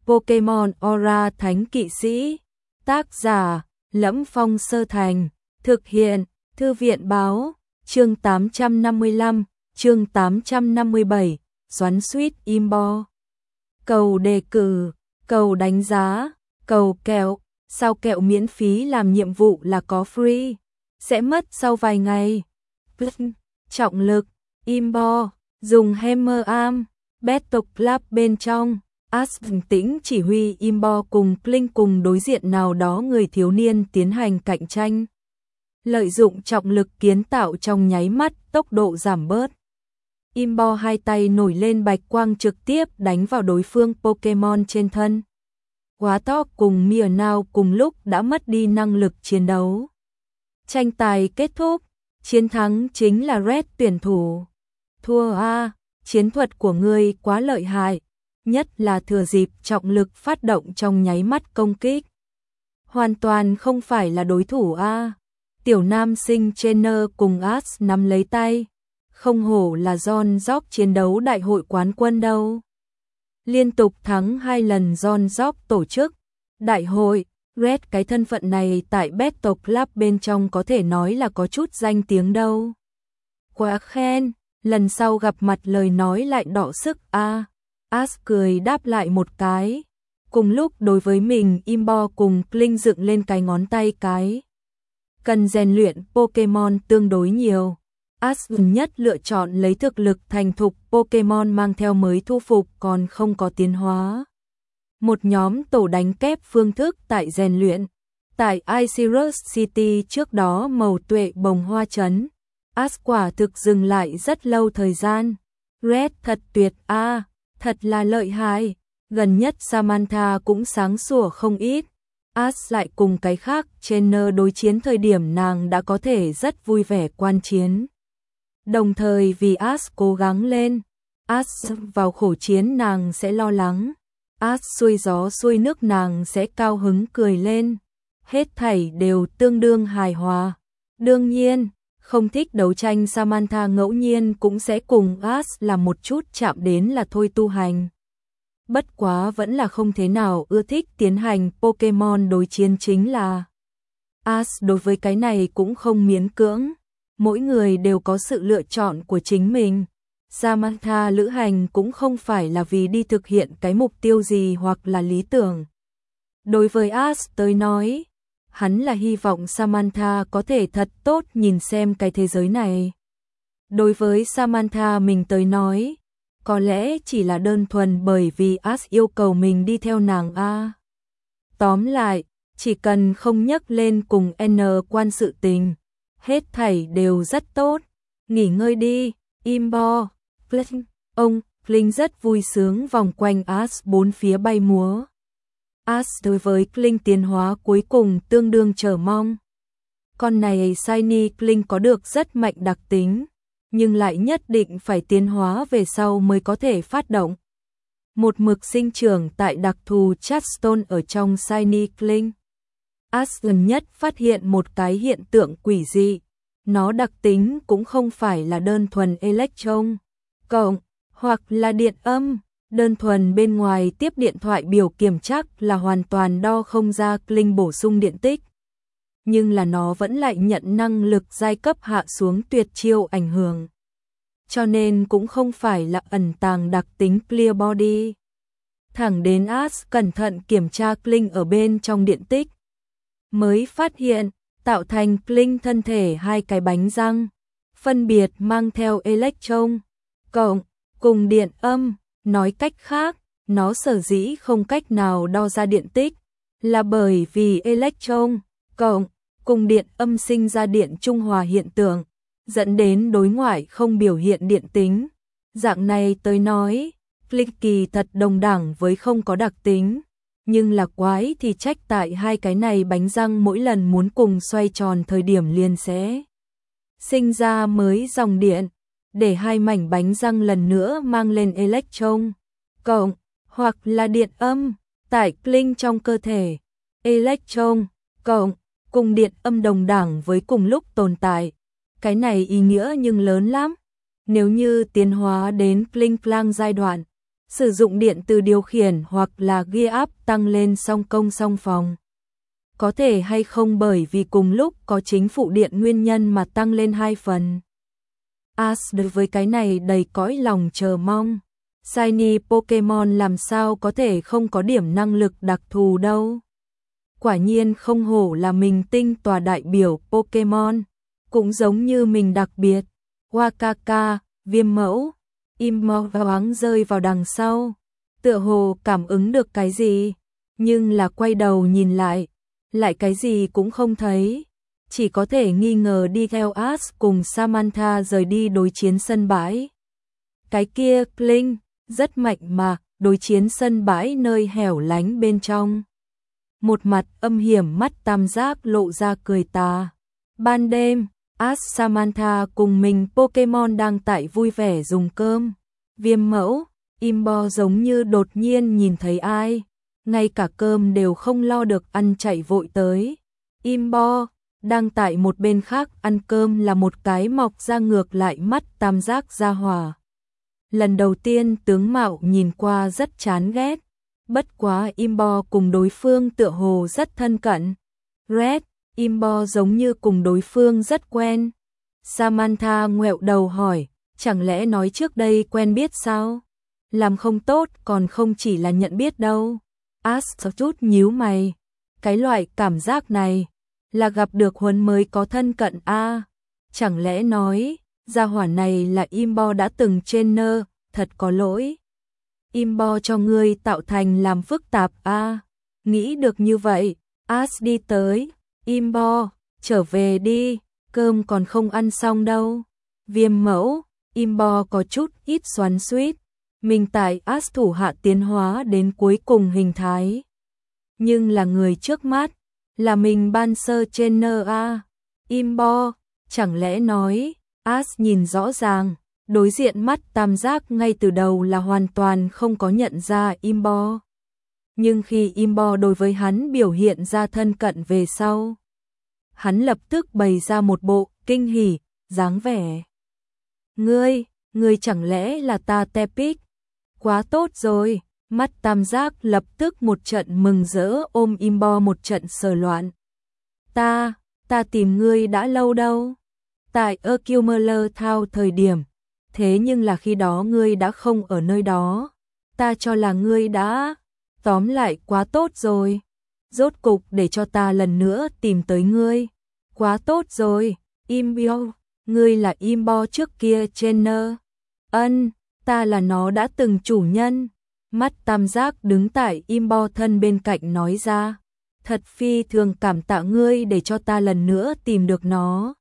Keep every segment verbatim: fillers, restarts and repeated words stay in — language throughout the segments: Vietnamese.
Pokemon Aura Thánh Kỵ Sĩ. Tác giả: Lẫm Phong Sơ Thành. Thực hiện: Thư viện báo. Chương tám trăm năm mươi lăm, chương tám trăm năm mươi bảy, xoắn xuýt Imbo. Cầu đề cử, cầu đánh giá, cầu kẹo, sao kẹo miễn phí làm nhiệm vụ là có free, sẽ mất sau vài ngày. Trọng lực, Imbo, dùng Hammer Arm, Battle Club bên trong. Ash bình tĩnh chỉ huy Imbo cùng Kling cùng đối diện nào đó người thiếu niên tiến hành cạnh tranh. Lợi dụng trọng lực kiến tạo trong nháy mắt tốc độ giảm bớt. Imbo hai tay nổi lên bạch quang trực tiếp đánh vào đối phương Pokemon trên thân. Quá to cùng Meowth cùng lúc đã mất đi năng lực chiến đấu. Tranh tài kết thúc, chiến thắng chính là Red tuyển thủ. Thua a, chiến thuật của ngươi quá lợi hại, nhất là thừa dịp trọng lực phát động trong nháy mắt công kích. Hoàn toàn không phải là đối thủ a. Tiểu nam sinh trainer cùng Ash nắm lấy tay, không hổ là John Jock chiến đấu đại hội quán quân đâu. Liên tục thắng hai lần John Jock tổ chức đại hội, Red cái thân phận này tại Battle Club bên trong có thể nói là có chút danh tiếng đâu. Quá khen, lần sau gặp mặt lời nói lại đọ sức a. Ash cười đáp lại một cái. Cùng lúc đối với mình Imbo cùng Kling dựng lên cái ngón tay cái. Cần rèn luyện Pokemon tương đối nhiều. Ash nhất lựa chọn lấy thực lực thành thục Pokemon mang theo mới thu phục còn không có tiến hóa. Một nhóm tổ đánh kép phương thức tại rèn luyện. Tại Icarus City trước đó màu tuệ bồng hoa trấn. Ash quả thực dừng lại rất lâu thời gian. Red thật tuyệt a, à, thật là lợi hại. Gần nhất Samantha cũng sáng sủa không ít. Ash lại cùng cái khác trainer đối chiến thời điểm nàng đã có thể rất vui vẻ quan chiến. Đồng thời vì Ash cố gắng lên, Ash vào khổ chiến nàng sẽ lo lắng, Ash xuôi gió xuôi nước nàng sẽ cao hứng cười lên. Hết thảy đều tương đương hài hòa. Đương nhiên, không thích đấu tranh Samantha ngẫu nhiên cũng sẽ cùng Ash làm một chút chạm đến là thôi tu hành. Bất quá vẫn là không thế nào ưa thích tiến hành Pokemon đối chiến chính là Ash đối với cái này cũng không miễn cưỡng. Mỗi người đều có sự lựa chọn của chính mình. Samantha lữ hành cũng không phải là vì đi thực hiện cái mục tiêu gì hoặc là lý tưởng. Đối với Ash tới nói, hắn là hy vọng Samantha có thể thật tốt nhìn xem cái thế giới này. Đối với Samantha mình tới nói, có lẽ chỉ là đơn thuần bởi vì Ash yêu cầu mình đi theo nàng a. Tóm lại, chỉ cần không nhắc lên cùng N quan sự tình, hết thảy đều rất tốt. Nghỉ ngơi đi, Imbo. Kling. Ông, Kling rất vui sướng vòng quanh Ash bốn phía bay múa. Ash đối với Kling tiến hóa cuối cùng tương đương chờ mong. Con này Shiny Kling có được rất mạnh đặc tính, nhưng lại nhất định phải tiến hóa về sau mới có thể phát động. Một mực sinh trưởng tại đặc thù Chatstone ở trong Shiny Kling. Ash gần nhất phát hiện một cái hiện tượng quỷ dị. Nó đặc tính cũng không phải là đơn thuần Electron, cộng, hoặc là điện âm. Đơn thuần bên ngoài tiếp điện thoại biểu kiểm chắc là hoàn toàn đo không ra Kling bổ sung điện tích. Nhưng là nó vẫn lại nhận năng lực giai cấp hạ xuống tuyệt chiêu ảnh hưởng. Cho nên cũng không phải là ẩn tàng đặc tính Clear Body. Thẳng đến Ash cẩn thận kiểm tra Kling ở bên trong điện tích, mới phát hiện tạo thành Kling thân thể hai cái bánh răng, phân biệt mang theo Electron, cộng, cùng điện âm. Nói cách khác, nó sở dĩ không cách nào đo ra điện tích, là bởi vì Electron, cộng, cùng điện âm sinh ra điện trung hòa hiện tượng, dẫn đến đối ngoại không biểu hiện điện tính. Dạng này tới nói, Kling kỳ thật đồng đẳng với không có đặc tính, nhưng là quái thì trách tại hai cái này bánh răng mỗi lần muốn cùng xoay tròn thời điểm liền sẽ sinh ra mới dòng điện, để hai mảnh bánh răng lần nữa mang lên Electron, cộng, hoặc là điện âm. Tại Kling trong cơ thể, Electron, cộng, cùng điện âm đồng đẳng với cùng lúc tồn tại. Cái này ý nghĩa nhưng lớn lắm. Nếu như tiến hóa đến Kling Clang giai đoạn, sử dụng điện từ điều khiển hoặc là gear up tăng lên song công song phòng. Có thể hay không bởi vì cùng lúc có chính phụ điện nguyên nhân mà tăng lên hai phần. Ash đối với cái này đầy cõi lòng chờ mong. Shiny Pokemon làm sao có thể không có điểm năng lực đặc thù đâu. Quả nhiên không hổ là mình tinh tòa đại biểu Pokemon. Cũng giống như mình đặc biệt. Wakaka, viêm mẫu, Immo thoáng rơi vào đằng sau. Tựa hồ cảm ứng được cái gì. Nhưng là quay đầu nhìn lại. Lại cái gì cũng không thấy. Chỉ có thể nghi ngờ đi theo Ash cùng Samantha rời đi đối chiến sân bãi. Cái kia Kling rất mạnh mà, đối chiến sân bãi nơi hẻo lánh bên trong. Một mặt âm hiểm mắt tam giác lộ ra cười tà. Ban đêm, Ash Samantha cùng mình Pokemon đang tại vui vẻ dùng cơm. Viêm mẫu, Imbo giống như đột nhiên nhìn thấy ai. Ngay cả cơm đều không lo được ăn chạy vội tới. Imbo, đang tại một bên khác ăn cơm là một cái mọc ra ngược lại mắt tam giác ra hỏa. Lần đầu tiên tướng mạo nhìn qua rất chán ghét. Bất quá Imbo cùng đối phương tựa hồ rất thân cận. Red, Imbo giống như cùng đối phương rất quen. Samantha ngoẹo đầu hỏi, chẳng lẽ nói trước đây quen biết sao? Làm không tốt còn không chỉ là nhận biết đâu. Ash chút nhíu mày. Cái loại cảm giác này là gặp được huấn mới có thân cận a à, chẳng lẽ nói gia hỏa này là Imbo đã từng trainer, thật có lỗi. Imbo cho ngươi tạo thành làm phức tạp a à. Nghĩ được như vậy, Ash đi tới. Imbo, trở về đi, cơm còn không ăn xong đâu. Viêm mẫu, Imbo có chút ít xoắn xuýt. Mình tại Ash thủ hạ tiến hóa đến cuối cùng hình thái. Nhưng là người trước mắt, là mình ban sơ trainer a. Imbo, chẳng lẽ nói, Ash nhìn rõ ràng, đối diện mắt tam giác ngay từ đầu là hoàn toàn không có nhận ra Imbo. Nhưng khi Imbo đối với hắn biểu hiện ra thân cận về sau, hắn lập tức bày ra một bộ kinh hỉ, dáng vẻ. Ngươi, ngươi chẳng lẽ là ta Tepic? Quá tốt rồi, mắt tam giác lập tức một trận mừng rỡ ôm Imbo một trận sờ loạn. Ta, ta tìm ngươi đã lâu đâu. Tại Accumuler Town thời điểm, thế nhưng là khi đó ngươi đã không ở nơi đó. Ta cho là ngươi đã, tóm lại quá tốt rồi. Rốt cục để cho ta lần nữa tìm tới ngươi. Quá tốt rồi, Imbo, ngươi là Imbo trước kia trainer. Ân, ta là nó đã từng chủ nhân. Mắt tam giác đứng tại Imbo thân bên cạnh nói ra. Thật phi thường cảm tạ ngươi để cho ta lần nữa tìm được nó.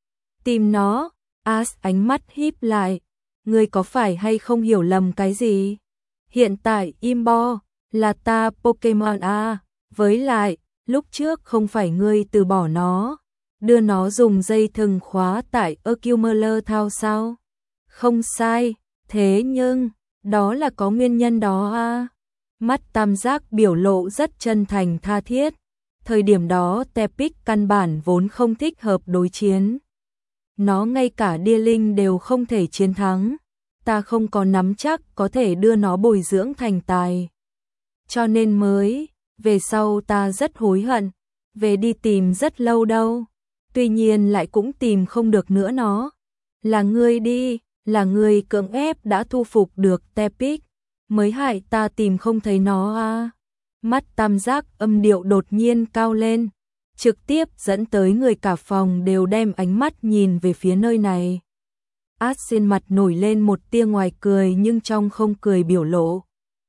Tìm nó, Ash ánh mắt híp lại. Ngươi có phải hay không hiểu lầm cái gì? Hiện tại Imbo là ta Pokemon A. Với lại, lúc trước không phải ngươi từ bỏ nó. Đưa nó dùng dây thừng khóa tại Accumuler Town sao? Không sai, thế nhưng, đó là có nguyên nhân đó a. Mắt tam giác biểu lộ rất chân thành tha thiết. Thời điểm đó Tepic căn bản vốn không thích hợp đối chiến. Nó ngay cả Đia Linh đều không thể chiến thắng. Ta không có nắm chắc có thể đưa nó bồi dưỡng thành tài. Cho nên mới, về sau ta rất hối hận. Về đi tìm rất lâu đâu. Tuy nhiên lại cũng tìm không được nữa nó. Là ngươi đi, là ngươi cưỡng ép đã thu phục được Tepic. Mới hại ta tìm không thấy nó à. Mắt tam giác âm điệu đột nhiên cao lên. Trực tiếp dẫn tới người cả phòng đều đem ánh mắt nhìn về phía nơi này. Ash trên mặt nổi lên một tia ngoài cười nhưng trong không cười biểu lộ.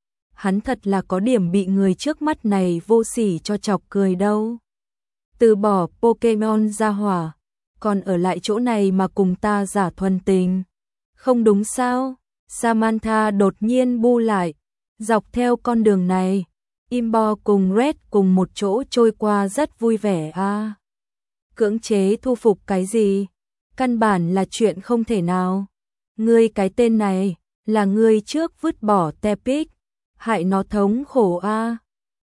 Hắn thật là có điểm bị người trước mắt này vô sỉ cho chọc cười đâu. Từ bỏ Pokemon ra hỏa, còn ở lại chỗ này mà cùng ta giả thuần tình. Không đúng sao? Samantha đột nhiên bu lại. Dọc theo con đường này, Imbo cùng Red cùng một chỗ trôi qua rất vui vẻ a. À. Cưỡng chế thu phục cái gì? Căn bản là chuyện không thể nào. Ngươi cái tên này, là ngươi trước vứt bỏ Tepic, hại nó thống khổ a. À.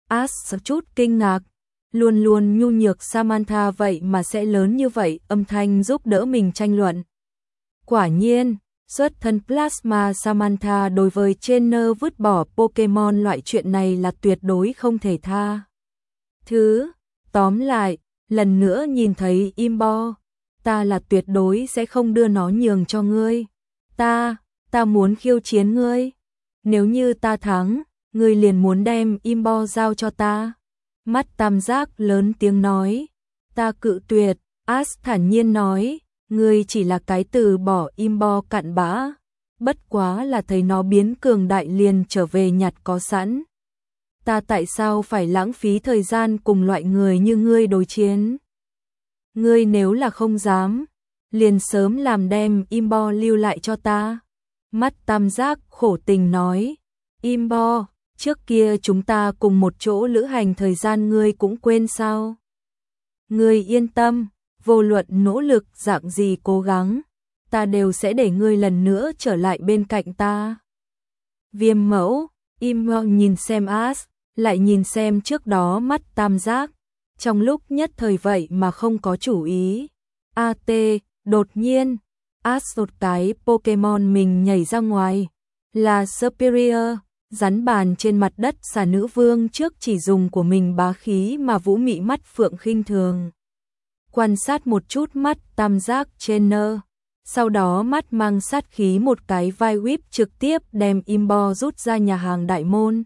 Ash chút kinh ngạc, luôn luôn nhu nhược Samantha vậy mà sẽ lớn như vậy, âm thanh giúp đỡ mình tranh luận. Quả nhiên, Xuất thân Plasma Samantha đối với trainer vứt bỏ Pokemon loại chuyện này là tuyệt đối không thể tha thứ. Tóm lại, lần nữa nhìn thấy Imbo, ta là tuyệt đối sẽ không đưa nó nhường cho ngươi. Ta, ta muốn khiêu chiến ngươi. Nếu như ta thắng, ngươi liền muốn đem Imbo giao cho ta. Mắt tam giác lớn tiếng nói. Ta cự tuyệt. Ash thản nhiên nói, ngươi chỉ là cái từ bỏ Imbo cặn bã. Bất quá là thấy nó biến cường đại liền trở về nhặt có sẵn. Ta tại sao phải lãng phí thời gian cùng loại người như ngươi đối chiến? Ngươi nếu là không dám, liền sớm làm đem Imbo lưu lại cho ta. Mắt tam giác khổ tình nói, Imbo, trước kia chúng ta cùng một chỗ lữ hành thời gian ngươi cũng quên sao? Ngươi yên tâm, vô luận nỗ lực dạng gì cố gắng, ta đều sẽ để ngươi lần nữa trở lại bên cạnh ta. Viêm mẫu, Imbo nhìn xem Ash, lại nhìn xem trước đó mắt tam giác, trong lúc nhất thời vậy mà không có chủ ý. a tê, đột nhiên, Ash một cái Pokemon mình nhảy ra ngoài, là Superior, rắn bàn trên mặt đất xà nữ vương trước chỉ dùng của mình bá khí mà vũ mị mắt phượng khinh thường. Quan sát một chút mắt tam giác trainer, sau đó mắt mang sát khí một cái vai whip trực tiếp đem Imbo rút ra nhà hàng đại môn.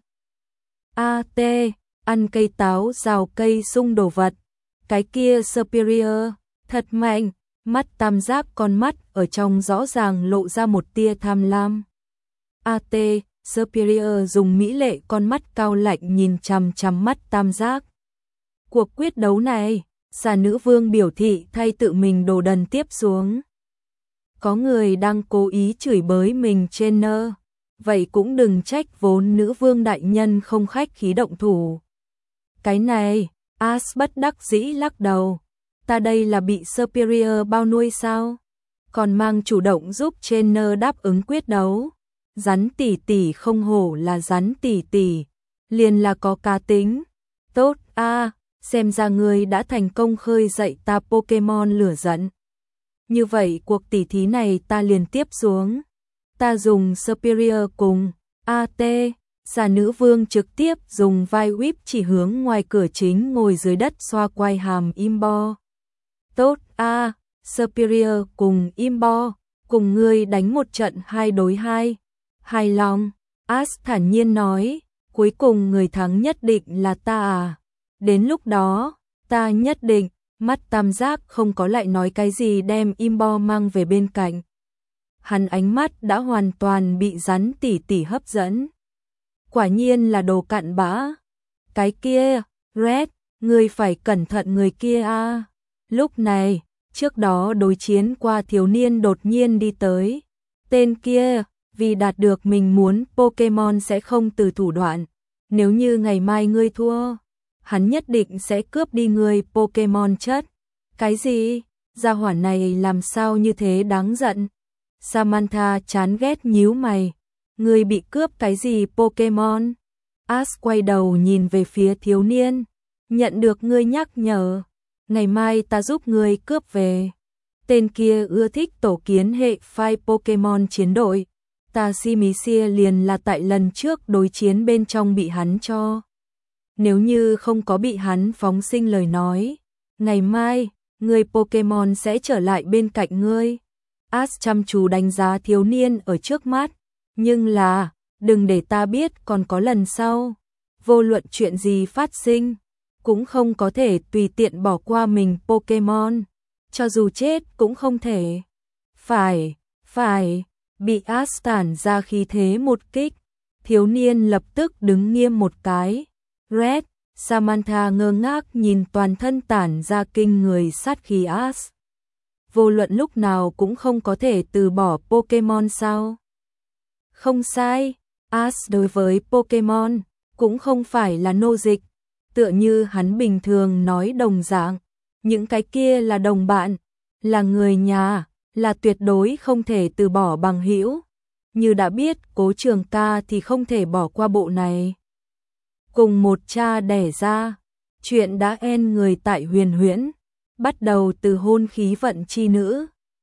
a tê, ăn cây táo rào cây sung đồ vật, cái kia Superior, thật mạnh, mắt tam giác con mắt ở trong rõ ràng lộ ra một tia tham lam. a tê, Superior dùng mỹ lệ con mắt cao lạnh nhìn chằm chằm mắt tam giác. Cuộc quyết đấu này, xà nữ vương biểu thị thay tự mình đồ đần tiếp xuống. Có người đang cố ý chửi bới mình trainer, vậy cũng đừng trách vốn nữ vương đại nhân không khách khí động thủ. Cái này, Ash bất đắc dĩ lắc đầu, ta đây là bị Superior bao nuôi sao? Còn mang chủ động giúp trainer đáp ứng quyết đấu. Rắn tỷ tỷ không hổ là rắn tỷ tỷ, liền là có cá tính. Tốt a, à, xem ra ngươi đã thành công khơi dậy ta Pokemon lửa giận. Như vậy cuộc tỉ thí này ta liền tiếp xuống. Ta dùng Superior cùng a tê, xà nữ vương trực tiếp dùng vai whip chỉ hướng ngoài cửa chính ngồi dưới đất xoa quay hàm Imbo. Tốt a, à, Superior cùng Imbo, cùng ngươi đánh một trận hai đối hai. Hài lòng, Ash thản nhiên nói, cuối cùng người thắng nhất định là ta à. Đến lúc đó, ta nhất định, mắt tam giác không có lại nói cái gì đem Imbo mang về bên cạnh. Hắn ánh mắt đã hoàn toàn bị rắn tỉ tỉ hấp dẫn. Quả nhiên là đồ cặn bã. Cái kia, Red, ngươi phải cẩn thận người kia a. Lúc này, trước đó đối chiến qua thiếu niên đột nhiên đi tới. Tên kia, vì đạt được mình muốn Pokemon sẽ không từ thủ đoạn. Nếu như ngày mai ngươi thua, hắn nhất định sẽ cướp đi ngươi Pokemon chất. Cái gì? Gia hỏa này làm sao như thế đáng giận? Samantha chán ghét nhíu mày. Ngươi bị cướp cái gì Pokemon? Ash quay đầu nhìn về phía thiếu niên. Nhận được ngươi nhắc nhở. Ngày mai ta giúp ngươi cướp về. Tên kia ưa thích tổ kiến hệ phái Pokemon chiến đội. Ta Simisia liền là tại lần trước đối chiến bên trong bị hắn cho. Nếu như không có bị hắn phóng sinh lời nói, ngày mai, người Pokemon sẽ trở lại bên cạnh ngươi. Ash chăm chú đánh giá thiếu niên ở trước mắt, nhưng là, đừng để ta biết còn có lần sau. Vô luận chuyện gì phát sinh, cũng không có thể tùy tiện bỏ qua mình Pokemon, cho dù chết cũng không thể. Phải, phải. Bị Ash tản ra khí thế một kích, thiếu niên lập tức đứng nghiêm một cái. Red, Samantha ngơ ngác nhìn toàn thân tản ra kinh người sát khí Ash. Vô luận lúc nào cũng không có thể từ bỏ Pokemon sao? Không sai, Ash đối với Pokemon cũng không phải là nô dịch, tựa như hắn bình thường nói đồng dạng, những cái kia là đồng bạn, là người nhà, là tuyệt đối không thể từ bỏ bằng hữu. Như đã biết Cố Trường Ca thì không thể bỏ qua bộ này. Cùng một cha đẻ ra, chuyện đã end người tại Huyền Huyễn, bắt đầu từ hôn khí vận chi nữ.